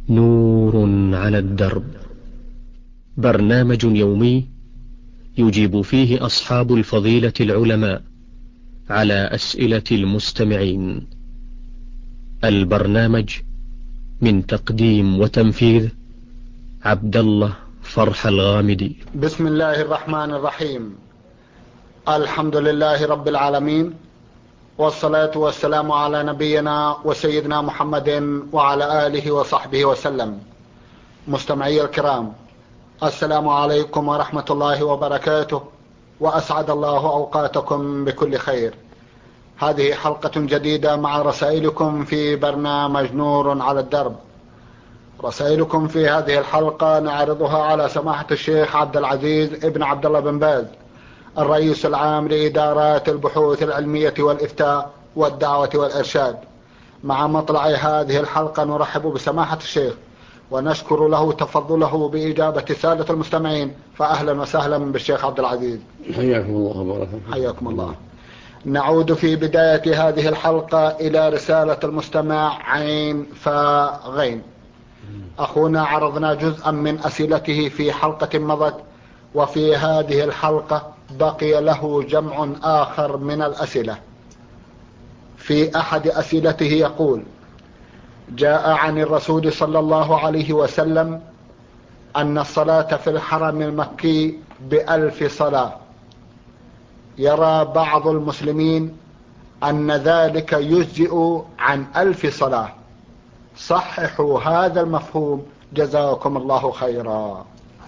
نور على الدرب، برنامج يومي يجيب فيه أصحاب الفضيلة العلماء على أسئلة المستمعين. البرنامج من تقديم وتنفيذ عبد الله فرح الغامدي. بسم الله الرحمن الرحيم. الحمد لله رب العالمين، والصلاة والسلام على نبينا وسيدنا محمد وعلى آله وصحبه وسلم. مستمعي الكرام، السلام عليكم ورحمة الله وبركاته، وأسعد الله أوقاتكم بكل خير. هذه حلقة جديدة مع رسائلكم في برنامج نور على الدرب. رسائلكم في هذه الحلقة نعرضها على سماحة الشيخ عبد العزيز ابن عبد الله بن باز، الرئيس العام لإدارات البحوث العلمية والإفتاء والدعوة والإرشاد. مع مطلع هذه الحلقة نرحب بسماحة الشيخ ونشكر له تفضله بإجابة سادة المستمعين، فأهلا وسهلا بالشيخ عبد العزيز. حياكم الله وبركاته. حياكم الله. نعود في بداية هذه الحلقة إلى رسالة المستمع عين فغين. أخونا عرضنا جزءا من أسئلته في حلقة مضت، وفي هذه الحلقة بقي له جمع آخر من الأسئلة. في أحد أسئلته يقول: جاء عن الرسول صلى الله عليه وسلم أن الصلاة في الحرم المكي ب1000 صلاة. يرى بعض المسلمين أن ذلك يجزئ عن 1000 صلاة. صححوا هذا المفهوم جزاكم الله خيرا.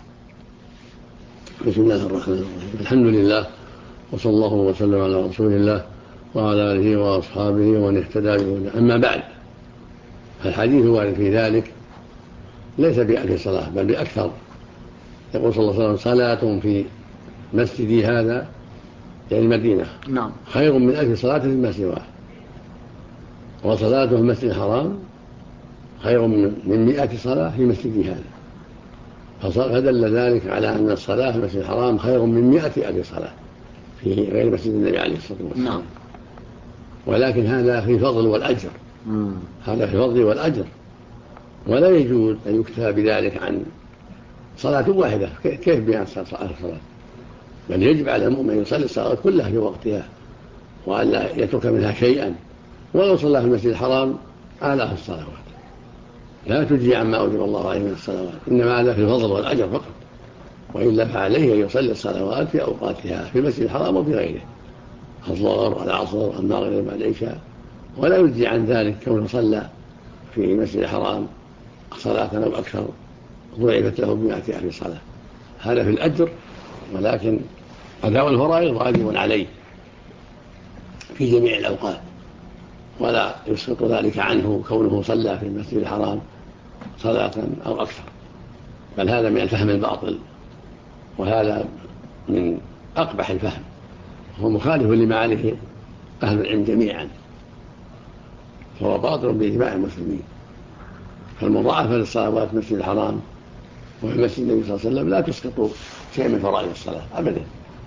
بسم الله الرحمن الرحيم. الحمد لله، وصلى الله وسلم على رسول الله وعلى آله وأصحابه ومن اهتدى بهداه. أما بعد، فالحديث وارد في ذلك ليس ب1000 صلاة بل بأكثر. يقول صلى الله عليه وسلم: صلاة في مسجدي هذا، يعني المدينة، نعم، خير من 1000 صلاة فيما سواه، وصلاة في المسجد الحرام خير من 100 صلاة في مسجدي هذا. فدل ذلك على أن الصلاة في المسجد الحرام خير من 100,000 صلاة في غير مسجد النبي عليه الصلاة والسلام. نعم. ولكن هذا في الفضل والأجر. هذا في الفضل والأجر، ولا يجوز أن يكتب بذلك عن صلاة واحدة. كيف بأن صلاة؟ بل يجب على المؤمن يصلي الصلاة كلها في وقتها، وألا يترك منها شيئا، ولو صلى في المسجد الحرام آلاف الصلوات لا تجزي عما أوجب الله عليه من الصلوات، إنما هذا في الفضل والأجر فقط. وإلا فعليه أن يصلي الصلوات في أوقاتها في المسجد الحرام وفي غيره، الظهر والعصر المغرب والعشاء، ولا يجزي عن ذلك كونه صلى في المسجد الحرام صلاة أو أكثر ضعفت له ب100,000 صلاة. هذا في الأجر، ولكن أداء الفرائض واجب عليه في جميع الأوقات، ولا يسقط ذلك عنه كونه صلى في المسجد الحرام صلاة أو أكثر، بل هذا من الفهم الباطل، وهذا من أقبح الفهم، هو مخالف لما عليه أهل العلم جميعا، فهو باطل بإجماع المسلمين. فالمضاعفة للصلوات في المسجد الحرام وفي مسجد النبي صلى الله عليه وسلم لا تسقط شيء من فرائض الصلاة أبدا.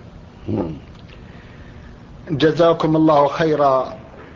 جزاكم الله خيرا.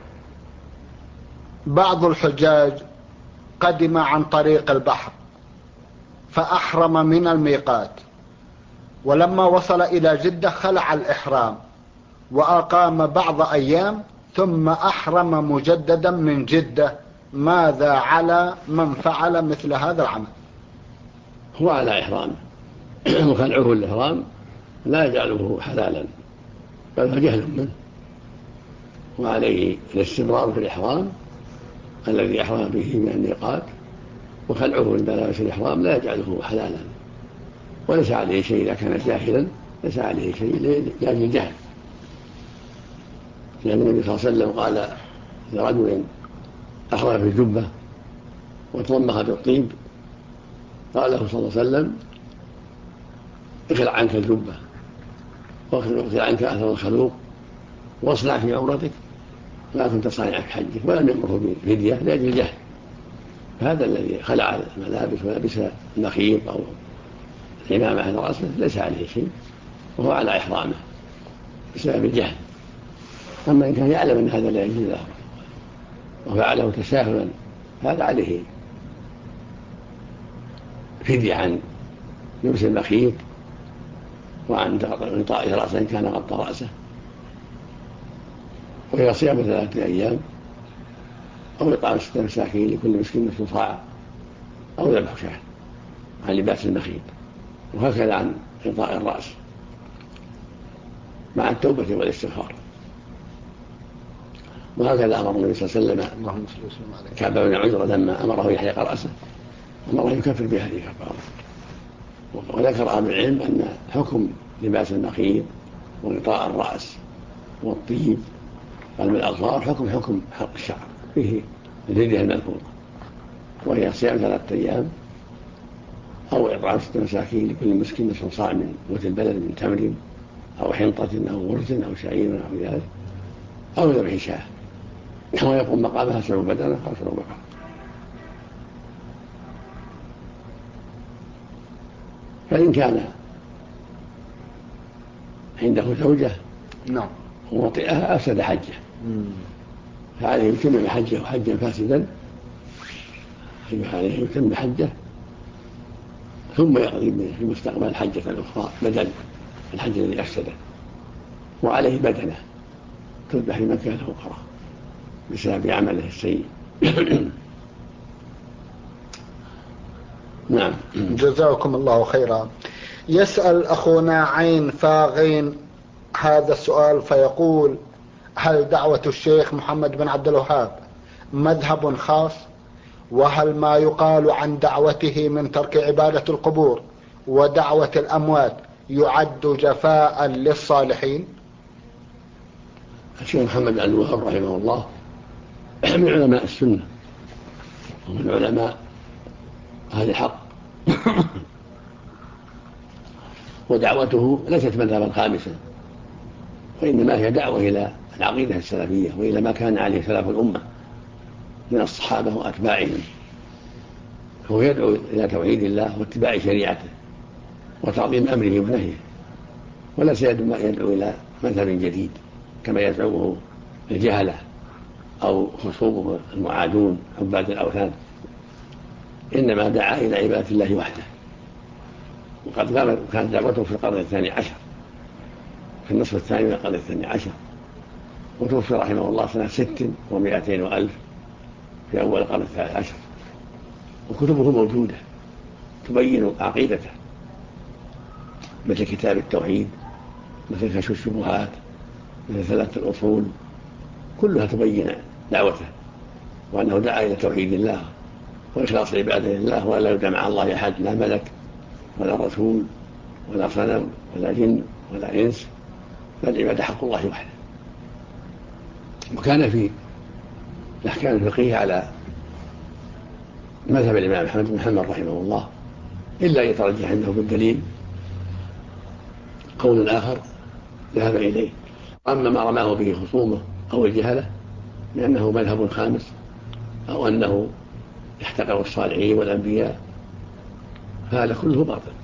بعض الحجاج قدم عن طريق البحر فأحرم من الميقات، ولما وصل إلى جدة خلع الإحرام وأقام بعض أيام ثم أحرم مجددا من جدة. ماذا على من فعل مثل هذا العمل؟ هو على إحرامه وخلعه الإحرام لا يجعله حلالا، بل هو جهل منه، وعليه الاستمرار في الإحرام الذي أحرم به من الميقات، وخلعه لملابس الإحرام لا يجعله حلالا، وليس عليه شيء. إذا كان جاهلا ليس عليه شيء لأجل الجهل، لأن النبي صلى الله عليه وسلم قال لرجل أحرم في الجبة وتضمخ بالطيب، قال له صلى الله عليه وسلم: اخلع عنك الجبة واخلع عنك أثر الخلوق واصنع في عمرتك ما كنت صانعا في حجك. ولم يأمره بفدية لأجل الجهل. هذا الذي خلع الملابس ولبس المخيط أو العمامة على رأسه ليس عليه شيء، وهو على إحرامه بسبب الجهل. أما إن كان يعلم أن هذا لا يجوز له وفعله تساهلا هذا عليه فدية عن لبس المخيط وعن غطاء رأسه إن كان غطى رأسه، وهي صيام 3 أيام، أو إطعام 6 مساكين لكل مسكين نصف صاع، أو ذبح شاة عن لباس المخيط، وهكذا عن غطاء الرأس مع التوبة والاستغفار. وهكذا أمر النبي صلى الله عليه وسلم كعب بن عجرة لما أمره يحلق رأسه أمره يكفر بهذه الكفارة. وذكر أهل العلم أن حكم لباس المخيط وغطاء الرأس والطيب والأظفار حكم حلق الشعر فيه الفدية المذكورة، وهي صيام 3 أيام، أو إطعام 6 مساكين لكل مسكين نصف صاع من قوت البلد من تمر أو حنطة أو ورز أو شعير أو ذلك، أو ذبح شاة، ويقوم مقامها 7 بدنة أو 7 بقرة. فإن كان عنده زوجة ووطئها أفسد حجه، فعليه يتم حجه حجا فاسدا، عليه يتم حجه ثم يقضي في المستقبل حجة أخرى بدل الحج الذي أفسده، وعليه بدنة تذبح في مكان أخرى بسبب عمله السيء. نعم. جزاكم الله خيرا. يسأل أخونا عين فاغين هذا السؤال فيقول: هل دعوة الشيخ محمد بن عبد الوهاب مذهب خاص؟ وهل ما يقال عن دعوته من ترك عبادة القبور ودعوة الأموات يعد جفاء للصالحين؟ الشيخ محمد بن عبد الوهاب رحمه الله من علماء السنة ومن علماء أهل الحق، ودعوته ليست مذهبا خامسا، وإنما هي دعوة إلى العقيدة السلفية وإلى ما كان عليه سلف الأمة من الصحابة وأتباعهم. هو يدعو إلى توحيد الله واتباع شريعته وتعظيم أمره ونهيه، ولا يدعو إلى مذهب جديد كما يدعوه الجهلة أو خصومه المعادون عباد الأوثان، إنما دعا إلى عبادة الله وحده. وقد كانت دعوته في القرن 12 في النصف الثاني من القرن 12، وتوفي رحمه الله سنة 600 وألف في أول القرن 13، وكتبه موجودة تبين عقيدته مثل كتاب التوحيد، مثل كشف الشبهات، مثل 3 الأصول، كلها تبين دعوته وأنه دعا إلى توحيد الله وإخلاص العبادة لله، ولا يدعى مع الله أحد، لا ملك ولا رسول ولا صنم ولا جن ولا إنس، فالعبادة حق الله وحده. وكان في الأحكام الفقهية على مذهب الإمام أحمد بن حنبل رحمه الله، إلا يترجح عنده بالدليل قول آخر ذهب إليه. أما ما رماه به خصومه أو الجهلة لأنه مذهب خامس أو أنه يحتقر الصالحين والأنبياء، فهذا كله باطل،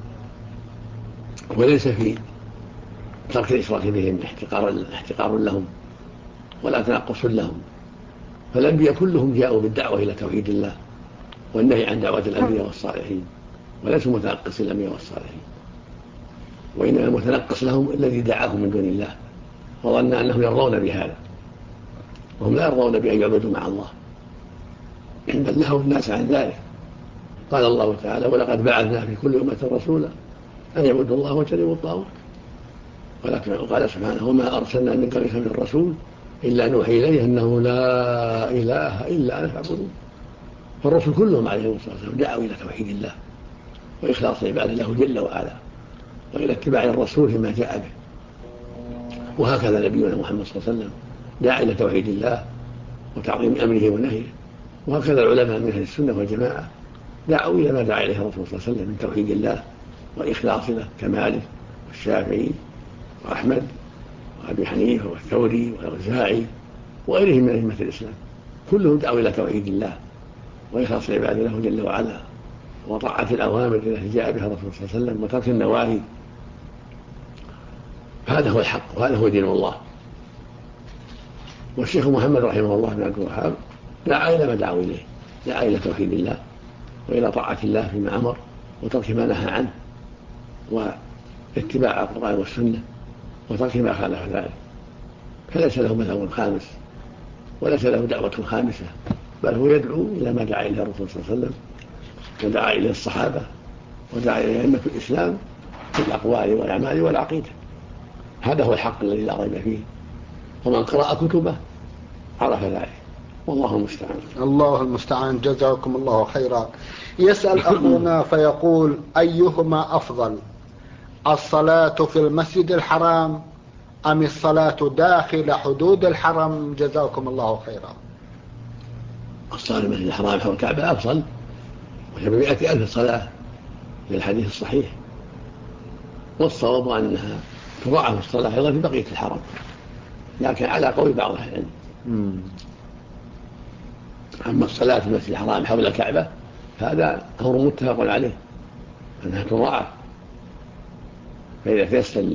وليس في ترك الإشراك بهم احتقار لهم ولا تنقص لهم، فالأنبياء كلهم جاءوا بالدعوة إلى توحيد الله والنهي عن دعوة الأنبياء والصالحين، وليسوا متنقص الأنبياء والصالحين، وإنما المتنقص لهم الذي دعاهم من دون الله وظن أنهم يرضون بهذا، وهم لا يرضون بأن يعبدوا مع الله، بل نهوا الناس عن ذلك. قال الله تعالى: ولقد بعثنا في كل أمة رسولا أن يعبدوا الله واجتنبوا الطاغوت. وقال سبحانه: وما أرسلنا من قبلك من رسول إلا نوحي إليه أنه لا إله إلا أنا فاعبدون. فالرسل كلهم عليهم الصلاة والسلام دعوا إلى توحيد الله وإخلاص العبادة له جل وعلا، وإلى اتباع الرسول فيما جاء به. وهكذا نبينا محمد صلى الله عليه وسلم دعا إلى توحيد الله وتعظيم أمره ونهيه، وهكذا العلماء من أهل السنة والجماعة دعوا إلى ما دعا إليه الرسول صلى الله عليه وسلم من توحيد الله وإخلاص له كمالك والشافعي وأحمد وأبي حنيفة والثوري والأوزاعي وغيرهم من أئمة الإسلام، كلهم دعوا إلى توحيد الله وإخلاص العبادة له جل وعلا وطاعة الأوامر التي جاء بها الرسول صلى الله عليه وسلم وترك النواهي. هذا هو الحق وهذا هو دين الله. والشيخ محمد رحمه الله بن عبد الوهاب دعا إلى ما دعوا إليه، دعا إلى توحيد الله وإلى طاعة الله فيما أمر وترك ما نهى عنه واتباع القرآن والسنة وترك ما خالف ذلك، فليس له مذهب خامس وليس له دعوة خامسة، بل هو يدعو إلى ما دعا إليه الرسول صلى الله عليه وسلم ودعا إليه الصحابة ودعا إليه أئمة الإسلام في الأقوال والأعمال والعقيدة. هذا هو الحق الذي لا ريب فيه، ومن قرأ كتبه عرف ذلك، والله المستعان. الله المستعان. جزاكم الله خيرا. يسأل أخونا فيقول: أيهما أفضل، الصلاة في المسجد الحرام أم الصلاة داخل حدود الحرم؟ جزاكم الله خيرا. الصلاة في المسجد الحرام حول الكعبة أفضل، وهي 100,000 صلاة للحديث الصحيح، والصواب أنها تضاعف الصلاة أيضا في بقية الحرم، لكن على قول بعض أهل العلم. أما الصلاة في المسجد الحرام حول الكعبة هذا أمر متفق عليه أنها تضاعف، فإذا تيسر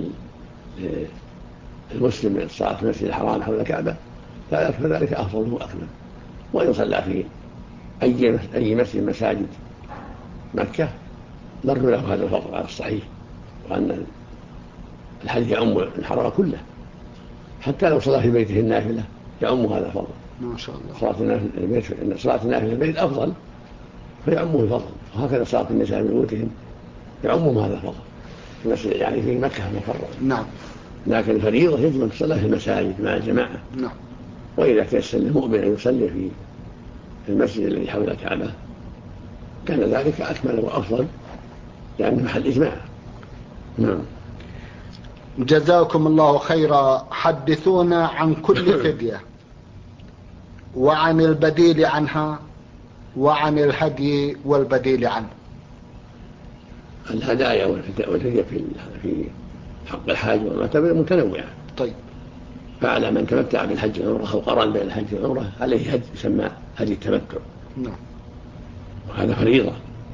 المسلم الصلاة في المسجد الحرام حول الكعبة فذلك أفضل وأكمل. وإن صلى في أي مسجد مساجد مكة نرجو له هذا الفضل على الصحيح، وأن الحديث يعم الحرم كله، حتى لو صلى في بيته النافلة يعم هذا الفضل. ما شاء الله. صلاة النافلة في البيت أفضل فيعمه الفضل، وهكذا صلاة النساء في بيوتهم يعمهم هذا الفضل، يعني في مكة المكرمة. نعم. لكن الفريضة يجب أن تصلى في المساجد مع الجماعة. نعم. وإذا تيسر للمؤمن أن يصلي في المسجد الذي حول الكعبة كان ذلك أكمل وأفضل، لأنه محل إجماع. نعم. جزاكم الله خيرا. حدثونا عن كل فدية وعن البديل عنها وعن الهدي والبديل عنه. الهدايا والفدية في حق الحاج والمعتمر متنوعة. طيب. فعلى من تمتع بالحج والعمرة أو قرن بين الحج والعمرة عليه هدي يسمى هدي التمتع. نعم. وهذا فريضة،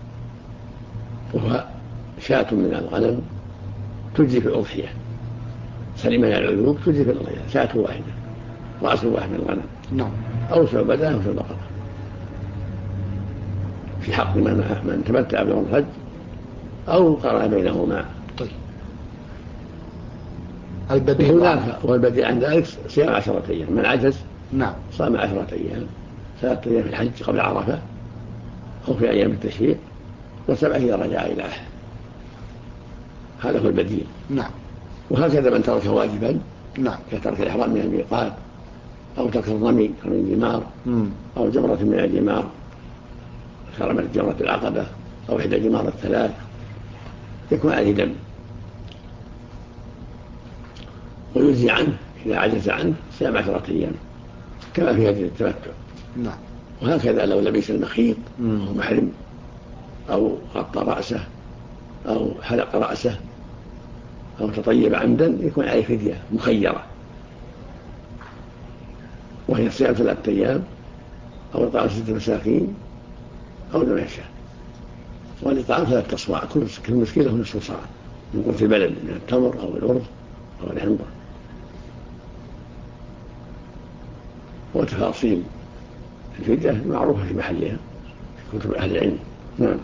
وهو شاة من الغنم تجزي في الأضحية، سليمة من العيوب تجزي في الأضحية، شاة واحدة رأس واحد من الغنم. نعم. أو سبع بدنه أو سبع بقرة في حق من تمتع بالحج أو قرن بينهما. طيب. البديل والبديل عن ذلك صيام 10 أيام، من عجز نعم صام 10 أيام، 3 أيام في الحج قبل عرفة أو في أيام التشريق، و7 إذا رجع إلى أهله. هذا هو البديل. نعم. وهكذا من ترك واجبا نعم كترك الإحرام من الميقات أو ترك الرمي من الجمار أو جمرة من الجمار كرمت جمرة العقبة أو إحدى جمار الثلاث يكون عليه دم، ويجزي عنه إذا عجز عنه صيام 10 أيام كما في هذه التمتع. نعم. وهكذا لو لبس المخيط أو محرم أو غطى رأسه أو حلق رأسه أو تطيب عمدا يكون عليه فدية مخيرة، وهي صيام 3 أيام أو إطعام 6 مساكين أو ذبح شاة. والإطعام 3 أصواع، كل مسكين له نصف صاع من قوت البلد من التمر أو الأرز أو الحنطة. وتفاصيل الفدية معروفة في محلها في كتب أهل العلم. نعم.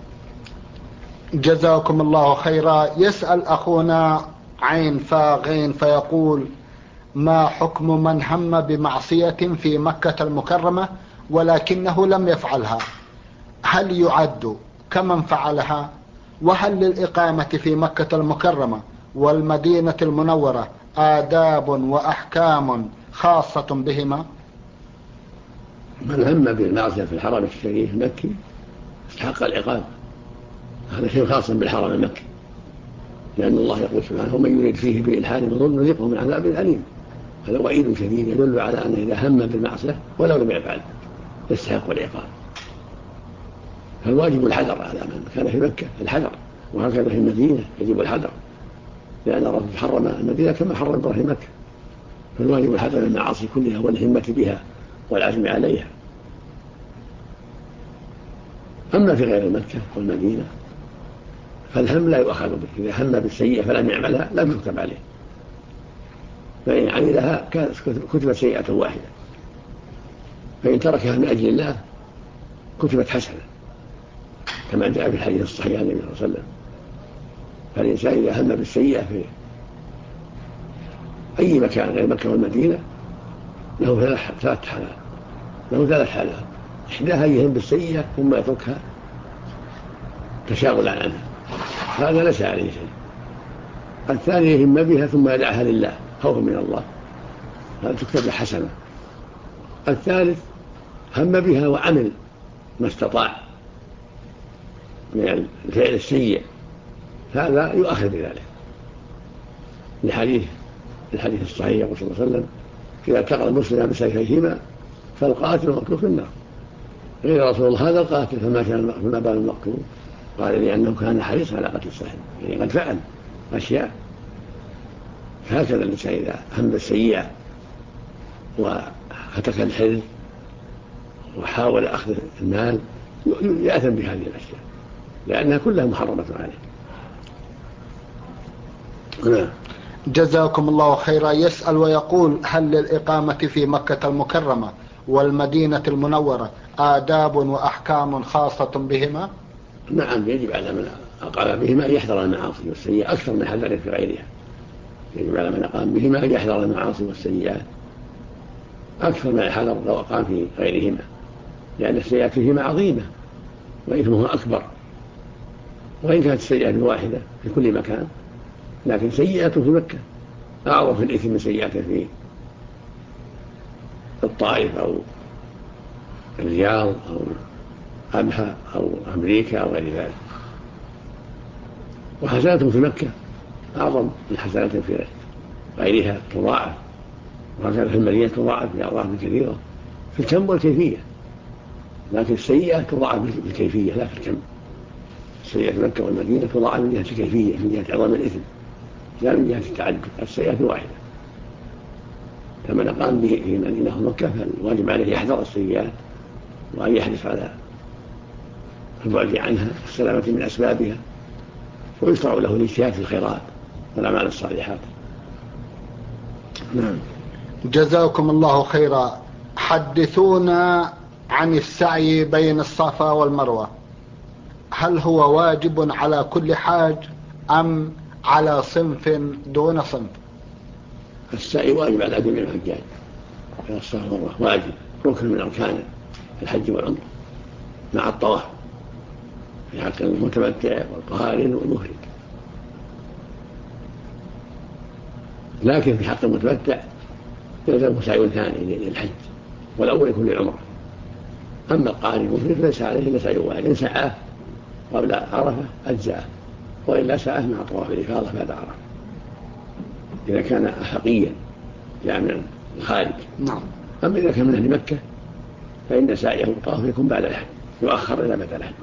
جزاكم الله خيرا. يسأل أخونا عين فاغين فيقول: ما حكم من هم بمعصية في مكة المكرمة ولكنه لم يفعلها؟ هل يعد كمن فعلها؟ وهل للإقامة في مكة المكرمة والمدينة المنورة آداب وأحكام خاصة بهما؟ من هم بالمعصية في الحرم الشريف المكي استحق العقاب، هذا شيء خاص بالحرم المكي، لأن الله يقول سبحانه: ومن يريد فيه بإلحاد بظلم نذقه من عذاب أليم. هذا وعيد شديد يدل على أنه إذا هم بالمعصية ولو لم يفعل يستحق العقاب. فالواجب الحذر على من كان في مكة، الحذر، وهكذا في المدينة يجب الحذر، لأن الرسول حرم المدينة كما حرم إبراهيم مكة، فالواجب الحذر من المعاصي كلها والهمة بها والعزم عليها. أما في غير مكة والمدينة فالهم لا يؤخذ به، إذا هم بالسيئة فلم يعملها لم يكتب عليه، فإن عملها كتبت سيئة واحدة، فإن تركها من أجل الله كتبت حسنة. كما جاء في الحديث الصحيح عن النبي صلى الله عليه وسلم. فالإنسان إذا هم بالسيئة في أي مكان غير مكة والمدينة له ثلاث حالات. إحداها يهم بالسيئة ثم يتركها تشاغلا عنها، هذا ليس عليه شيء. الثاني يهم بها ثم يدعها لله خوفا من الله، هذا تكتب حسنة. الثالث هم بها وعمل ما استطاع من الفعل السيء، هذا يؤخذ بذلك. الحديث الصحيح يقول صلى الله عليه وسلم: إذا التقى المسلمان بسيفيهما فالقاتل والمقتول في النار. قيل يا رسول الله: هذا القاتل فما بال المقتول؟ قال: لأنه كان حريصا على قتل الصاحب، يعني قد فعل أشياء. هكذا الإنسان إذا هم بالسيئة وهتك الحرز وحاول أخذ المال يأثم بهذه الأشياء لأنها كلها محرمة عليه. نعم. جزاكم الله خيرا. يسأل ويقول: هل للإقامة في مكة المكرمة والمدينة المنورة آداب وأحكام خاصة بهما؟ نعم، يجب على من أقام بهما أن يحذر المعاصي والسيئات أكثر من حذر في غيرها. يجب على من أقام بهما أن يحذر المعاصي والسيئات أكثر من الحذر لو أقام في غيرهما، لأن السيئات فيهما عظيمة وإثمها أكبر. وإن كانت السيئات الواحدة في كل مكان، لكن سيئة في مكة أعظم في الإثم من سيئة في الطائف أو الرياض أو أبها أو أمريكا أو غير ذلك. وحسنات في مكة أعظم من حسنات في غيرها تضاعف، وحسنات في المدينة تضاعف بأضعاف كثيرة في الكم والكيفية، لكن السيئة تضاعف بالكيفية لا في الكم. السيئة مكة والمدينة تضاعف من جهة الكيفية، من جهة عظم الإثم لا من جهة التعدد. السيئة واحدة، فمن أقام به في مدينة ومكة فالواجب عليه يحذر السيئات وأن يحرص على البعد عنها والسلامة من أسبابها، ويشرع له الاجتهاد في الخيرات والأعمال الصالحات. نعم. جزاكم الله خيرا. حدثونا عن السعي بين الصفا والمروة، هل هو واجب على كل حاج أم على صنف دون صنف؟ السعي واجب على جميع الحجاج بين الصفا والمروة، واجب ركن من أركان الحج والعمرة مع الطواف في حق المتمتع والقارن والمفرد. لكن في حق المتمتع يلزم سعي ثاني للحج، والأول يكون للعمرة. أما القارن المفرد فليس عليه إلا سعي واحد، إن سعاه قبل عرفة أجزاءه، وإلا سعاه مع طواف الإفاضة بعد عرفة إذا كان أحقيا جاء من الخارج. نعم. أما إذا كان من أهل مكة فإن سعيه الطواف يكون بعد الحج، يؤخر إلى بعد الحج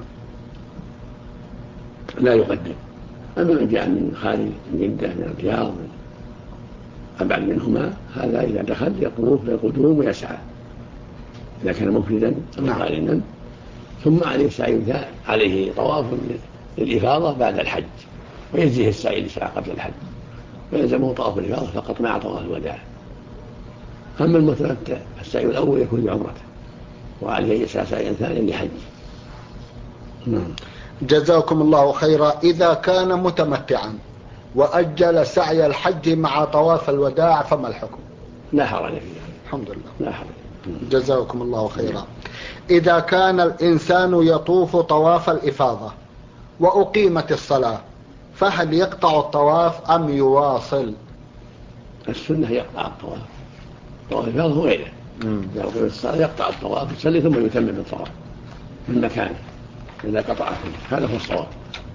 لا يقدم. أما من جاء من خارج من جدة من الرياض من أبعد منهما، هذا إذا دخل يطوف بالقدوم ويسعى إذا كان مفردا أو قارنا، ثم عليه سعي عليه طواف للإفاضة بعد الحج، ويجزيه السعي لسعى قبل الحج، ويلزمه طواف الإفاضة فقط مع طواف الوداع. أما المتمتع السعي الأول يكون بعمرته، وعليه يسعى سعيا ثانيا لحج. جزاكم الله خيرا. إذا كان متمتعا وأجل سعي الحج مع طواف الوداع فما الحكم؟ لا حرج فيه. الحمد لله. لا حرج. جزاكم الله خيرا. إذا كان الإنسان يطوف طواف الإفاضة وأقيمت الصلاة، فهل يقطع الطواف أم يواصل؟ السنة يقطع الطواف، طواف الإفاضة هو غيره. إذا أقيمت الصلاة يقطع الطواف يصلي ثم يتمم الطواف من مكانه إذا قطع فيه، هذا هو الصواب.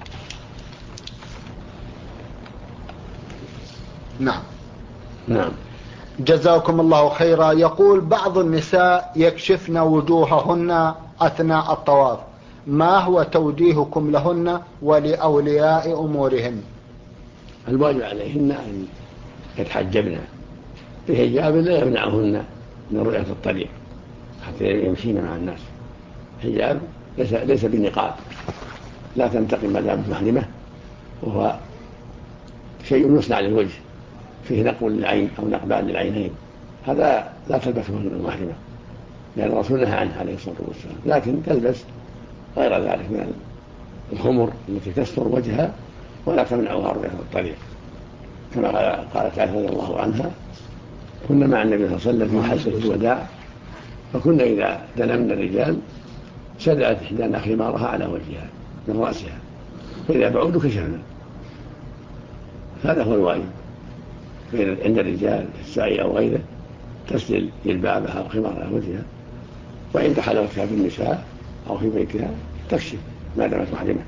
نعم. نعم. جزاكم الله خيرا. يقول: بعض النساء يكشفن وجوههن أثناء الطواف، ما هو توجيهكم لهن ولأولياء أمورهن؟ الواجب عليهن أن يتحجبن بحجاب لا يمنعهن من رؤية الطريق حتى يمشين مع الناس. حجاب ليس بنقاب، لا تنتقم مدام محرمة، وهو شيء يصنع للوجه فيه نقب للعين أو نقبان للعينين، هذا لا تلبسه المحرمة لأن الرسول نهى عنه عليه الصلاة والسلام، لكن تلبس غير ذلك من الخمر التي تستر وجهها ولا تمنعها رؤية الطريق، كما قالت عائشة رضي الله عنها: كنا مع النبي صلى الله عليه وسلم في حجة الوداع، فكنا إذا دنمنا الرجال سدأت إحدانا خمارها على وجهها من رأسها، فإذا بعودوا كشفنا. هذا هو الواجب عند الرجال في السعي أو غيره، تسدل جلبابها أو خمارها على وجهها، وعند حلوتها بالنساء أو في بيتها تكشف ما دامت محرمة.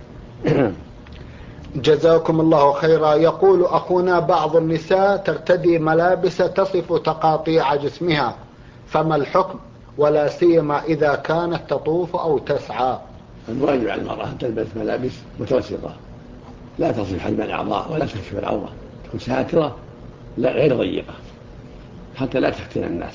جزاكم الله خيرا. يقول أخونا: بعض النساء ترتدي ملابس تصف تقاطيع جسمها، فما الحكم، ولا سيما إذا كانت تطوف أو تسعى؟ الواجب على المرأة أن تلبس ملابس متوسطة لا تصف حجم الأعضاء ولا تكشف العورة، تكون ساترة لا غير ضيقة حتى لا تفتن الناس،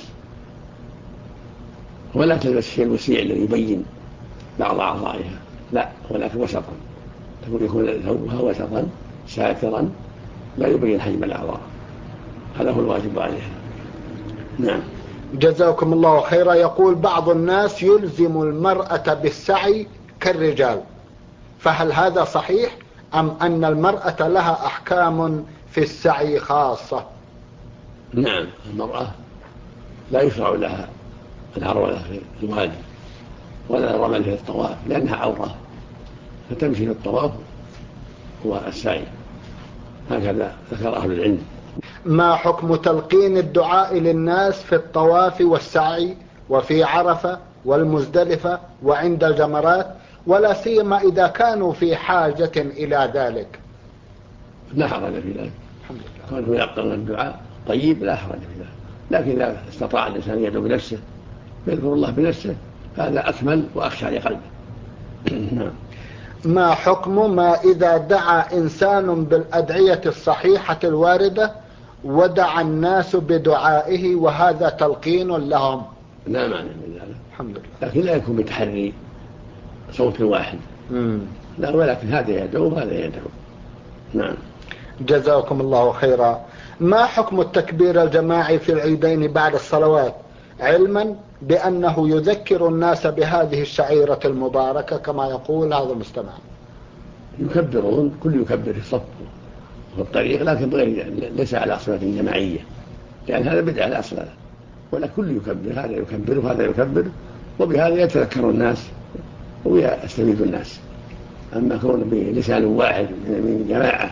ولا تلبس الشيء الوسيع الذي يبين بعض أعضائها، لا، ولكن وسطا، يكون ثوبها وسطا ساترا لا يبين حجم الأعضاء. هذا هو الواجب عليها. نعم. جزاكم الله خيرا. يقول: بعض الناس يلزم المرأة بالسعي كالرجال، فهل هذا صحيح أم أن المرأة لها أحكام في السعي خاصة؟ نعم، المرأة لا يشرع لها الهرولة في الوادي ولا الرمل في الطواف لأنها عورة، فتمشي في الطواف والسعي، هكذا ذكر أهل العلم. ما حكم تلقين الدعاء للناس في الطواف والسعي وفي عرفة والمزدلفة وعند الجمرات، ولا سيما إذا كانوا في حاجة إلى ذلك؟ لا حرج في ذلك، كونه يقرن الدعاء طيب لا حرج في ذلك، لكن إذا استطاع الإنسان يدعو بنفسه يذكر الله بنفسه هذا أكمل وأخشى لقلبه. نعم. ما حكم ما إذا دعا إنسان بالأدعية الصحيحة الواردة ودعا الناس بدعائه وهذا تلقين لهم؟ لا معنى من ذلك، الحمد لله، لكن لا يكون بتحري صوت واحد، لا، ولكن هذا يدعو وهذا يدعو. نعم. جزاكم الله خيرا. ما حكم التكبير الجماعي في العيدين بعد الصلوات، علما بأنه يذكر الناس بهذه الشعيرة المباركة كما يقول هذا المستمع؟ يكبرون، كل يكبر في الصف في الطريق، لكن ليس على صلاة جماعية، لأن هذا بدعة لا صلاة، ولا كل يكبر، هذا يكبر وهذا يكبر، وبهذا يتذكر الناس ويستفيد الناس. أما كون بلسان واحد من جماعة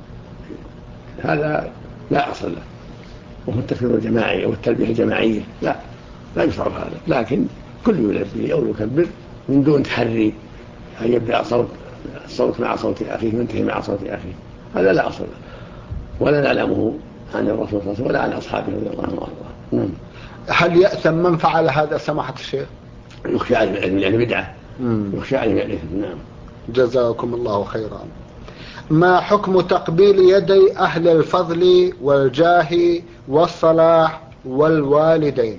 هذا لا أصل له، وهو التكبير الجماعي أو التلبية الجماعية لا يشرع هذا، لكن كل يلبي أو يكبر من دون تحري أن يبدأ الصوت مع صوت أخيه وينتهي مع صوت أخيه، هذا لا أصل له، ولا نعلمه عن الرسول صلى الله عليه وسلم ولا عن أصحابه رضي الله عنهم. هل يأثم من فعل هذا سماحة الشيخ؟ يخشى عليه الإثم، يعني بدعة، يخشى عليه الإثم. نعم. جزاكم الله خيرا. ما حكم تقبيل يدي أهل الفضل والجاه والصلاح والوالدين؟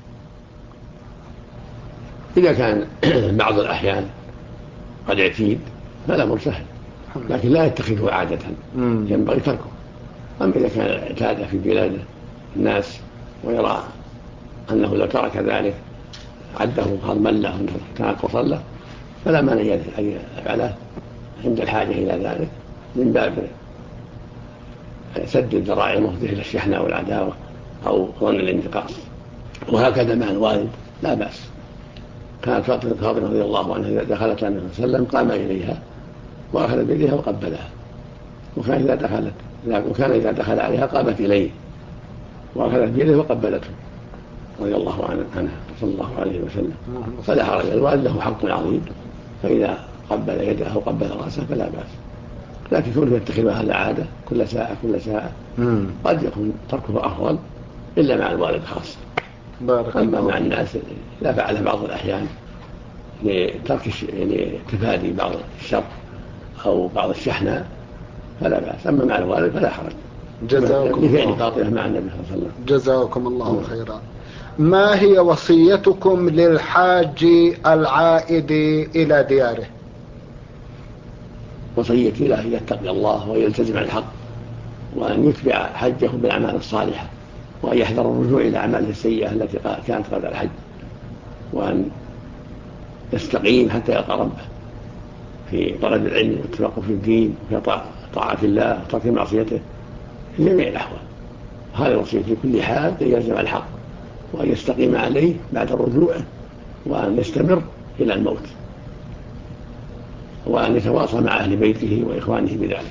إذا كان بعض الأحيان قد اعتيد فلا أمر سهل، لكن لا يتخذه عادة، ينبغي تركه. أما إذا كان اعتاد في بلاد الناس ويرى أنه لو ترك ذلك عده هضما له تناقصا له فلا مانع أن يفعله عند الحاجة إلى ذلك، من باب سد الذرائع المفضية إلى الشحنة والعداوة أو ظن الانتقاص. وهكذا مع الوالد لا بأس. كانت فاطمة رضي الله عنها إذا دخلت النبي صلى الله عليه وسلم قام إليها وأخذ بيدها وقبلها، وكان إذا دخل عليها قامت إليه وأخذت بيده وقبلته رضي الله عنها صلى الله عليه وسلم. فلا حرج، الوالد له حق عظيم، فإذا قبل يده وقبل رأسه فلا بأس، لكن كونه يتخذ هذا عادة كل ساعة قد يكون تركه أفضل، إلا مع الوالد خاصة. أما مع الناس لا فعل بعض الأحيان لتفادي بعض الشر أو بعض الشحنة فلا بأس، أما مع الوالد فلا حرج. جزاكم الله فاطمة مع النبي صلى الله عليه وسلم. جزاكم الله خيرا. ما هي وصيتكم للحاج العائد إلى دياره؟ وصيتي له أن يتقي الله ويلتزم الحق، وأن يتبع حجه بالأعمال الصالحة، وأن يحذر الرجوع إلى أعماله السيئة التي كانت قبل الحج، وأن يستقيم حتى يلقى ربه، في طلب العلم والتفقه في الدين وفي طاعة الله وترك معصيته في جميع الأحوال. هذا الوصية في كل حال أن يلزم الحق وأن يستقيم عليه بعد رجوعه وأن يستمر إلى الموت وأن يتواصل مع أهل بيته وإخوانه بذلك.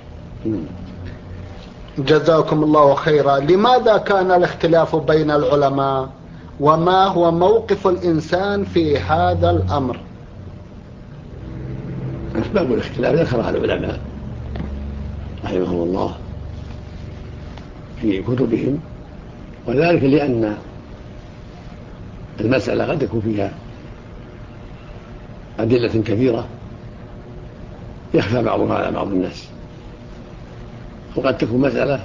جزاكم الله خيرا. لماذا كان الاختلاف بين العلماء وما هو موقف الإنسان في هذا الأمر؟ أسباب الاختلاف ذكرها العلماء رحمهم الله في كتبهم، وذلك لأن المسألة قد يكون فيها أدلة كثيرة يخفى بعضها على بعض الناس، وقد تكون مسألة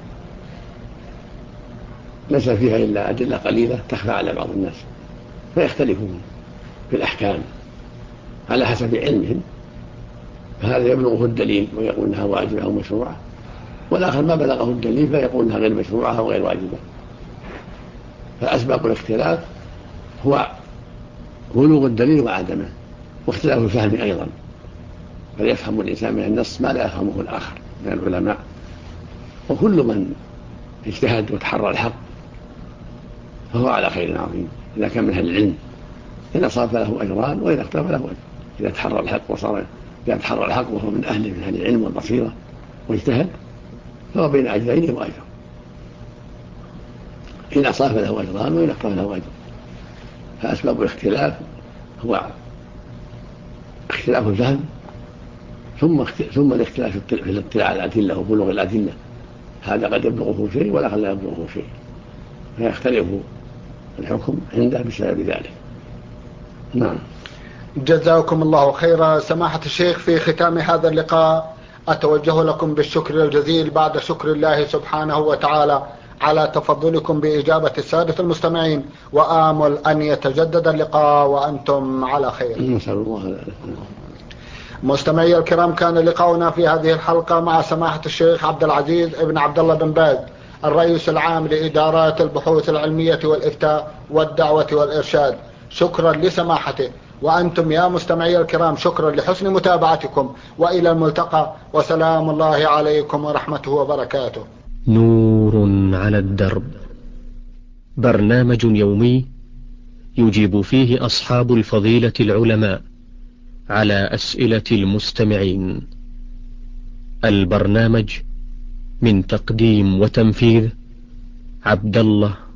ليس فيها إلا أدلة قليلة تخفى على بعض الناس فيختلفون في الأحكام على حسب علمهم، فهذا يبلغه الدليل ويقول إنها واجبة أو مشروعة، والآخر ما بلغه الدليل فيقول إنها غير مشروعة أو غير واجبة. فأسباب الاختلاف هو بلوغ الدليل وعدمه واختلاف الفهم أيضا، فيفهم الإنسان من النص ما لا يفهمه الآخر من العلماء، وكل من اجتهد وتحرى الحق فهو على خير عظيم إذا كان من أهل العلم، إن أصاب فله أجران وإذا اختلف له أجر. إذا تحرى الحق وهو من أهل العلم والبصيرة واجتهد فهو بين أجرين وأجر، إن أصاب له أجران وإن اختلف له أجر. فأسباب الاختلاف هو اختلاف الفهم ثم الاختلاف في الاطلاع على الأدلة وبلوغ الأدلة، هذا قد يبلغه شيء ولا قد لا يبلغه شيء، فيختلف الحكم عنده بسبب ذلك. نعم. جزاكم الله خيرا. سماحة الشيخ، في ختام هذا اللقاء أتوجه لكم بالشكر الجزيل بعد شكر الله سبحانه وتعالى على تفضلكم بإجابة السادة المستمعين، وآمل أن يتجدد اللقاء وأنتم على خير. نسأل الله. مستمعي الكرام، كان لقاؤنا في هذه الحلقة مع سماحة الشيخ عبد العزيز ابن عبد الله بن باز، الرئيس العام لإدارات البحوث العلمية والإفتاء والدعوة والإرشاد. شكرا لسماحته، وأنتم يا مستمعي الكرام شكرا لحسن متابعتكم، وإلى الملتقى، وسلام الله عليكم ورحمته وبركاته. نور على الدرب، برنامج يومي يجيب فيه أصحاب الفضيلة العلماء على أسئلة المستمعين. البرنامج من تقديم وتنفيذ عبد الله